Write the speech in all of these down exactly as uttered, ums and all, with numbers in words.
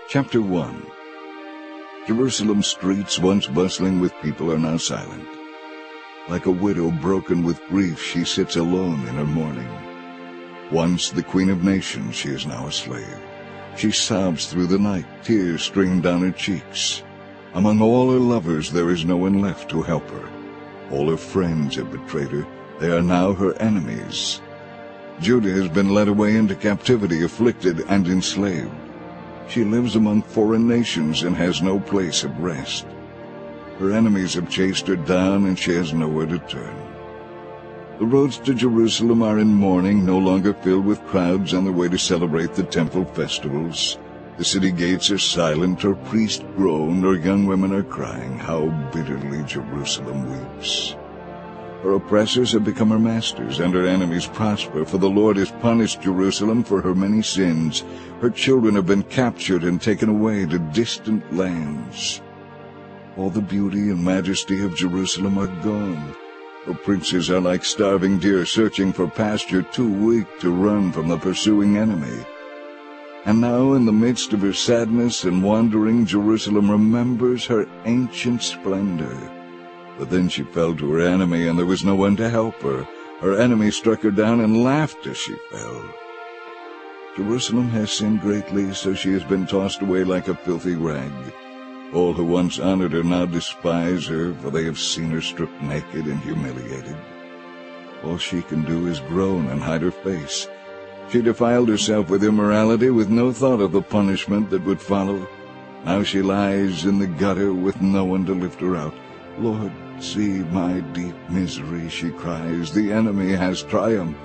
Chapter one. Jerusalem's streets, once bustling with people, are now silent. Like a widow broken with grief, she sits alone in her mourning. Once the queen of nations, she is now a slave. She sobs through the night, tears stream down her cheeks. Among all her lovers there is no one left to help her. All her friends have betrayed her. They are now her enemies. Judah has been led away into captivity, afflicted and enslaved. She lives among foreign nations and has no place of rest. Her enemies have chased her down, and she has nowhere to turn. The roads to Jerusalem are in mourning, no longer filled with crowds on their way to celebrate the temple festivals. The city gates are silent, or priests groan, or young women are crying. How bitterly Jerusalem weeps. Her oppressors have become her masters, and her enemies prosper, for the Lord has punished Jerusalem for her many sins. Her children have been captured and taken away to distant lands. All the beauty and majesty of Jerusalem are gone. Her princes are like starving deer searching for pasture, too weak to run from the pursuing enemy. And now, in the midst of her sadness and wandering, Jerusalem remembers her ancient splendor. But then she fell to her enemy, and there was no one to help her. Her enemy struck her down and laughed as she fell. Jerusalem has sinned greatly, so she has been tossed away like a filthy rag. All who once honored her now despise her, for they have seen her stripped naked and humiliated. All she can do is groan and hide her face. She defiled herself with immorality, with no thought of the punishment that would follow. Now she lies in the gutter with no one to lift her out. Lord, see my deep misery, she cries. The enemy has triumphed.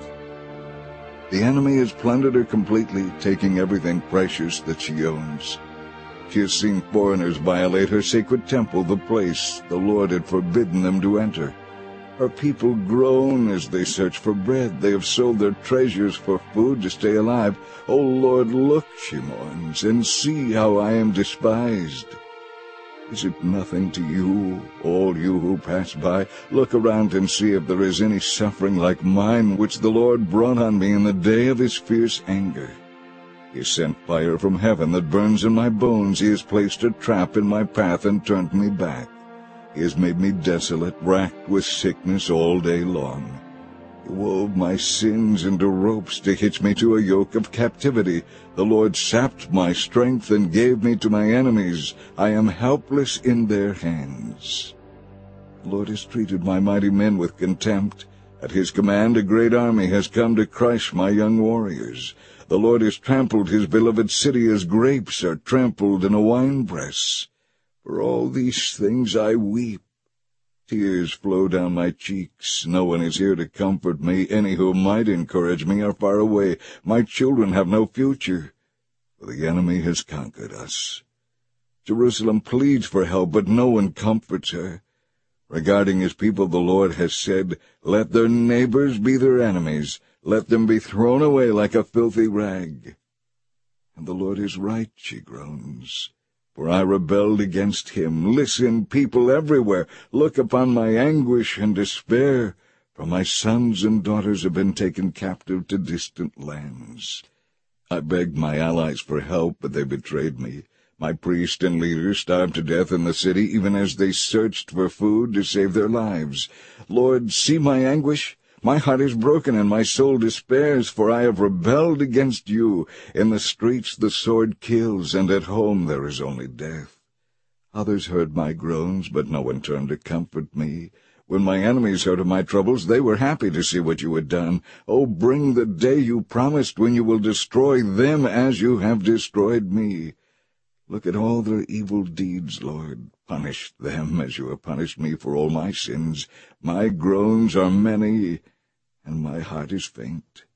The enemy has plundered her completely, taking everything precious that she owns. She has seen foreigners violate her sacred temple, the place the Lord had forbidden them to enter. Her people groan as they search for bread. They have sold their treasures for food to stay alive. O Lord, look, she mourns, and see how I am despised. Is it nothing to you, all you who pass by? Look around and see if there is any suffering like mine, which the Lord brought on me in the day of his fierce anger. He has sent fire from heaven that burns in my bones. He has placed a trap in my path and turned me back. He has made me desolate, racked with sickness all day long. He wove my sins into ropes to hitch me to a yoke of captivity. The Lord sapped my strength and gave me to my enemies. I am helpless in their hands. The Lord has treated my mighty men with contempt. At his command a great army has come to crush my young warriors. The Lord has trampled his beloved city as grapes are trampled in a winepress. For all these things I weep. Tears flow down my cheeks. No one is here to comfort me. Any who might encourage me are far away. My children have no future, for the enemy has conquered us. Jerusalem pleads for help, but no one comforts her. Regarding his people, the Lord has said, let their neighbors be their enemies. Let them be thrown away like a filthy rag. And the Lord is right, she groans. For I rebelled against him. Listen, people everywhere. Look upon my anguish and despair. For my sons and daughters have been taken captive to distant lands. I begged my allies for help, but they betrayed me. My priests and leaders starved to death in the city, even as they searched for food to save their lives. Lord, see my anguish. My heart is broken and my soul despairs, for I have rebelled against you. In the streets the sword kills, and at home there is only death. Others heard my groans, but no one turned to comfort me. When my enemies heard of my troubles, they were happy to see what you had done. Oh, bring the day you promised when you will destroy them as you have destroyed me. Look at all their evil deeds, Lord. Punish them as you have punished me for all my sins. My groans are many, and my heart is faint.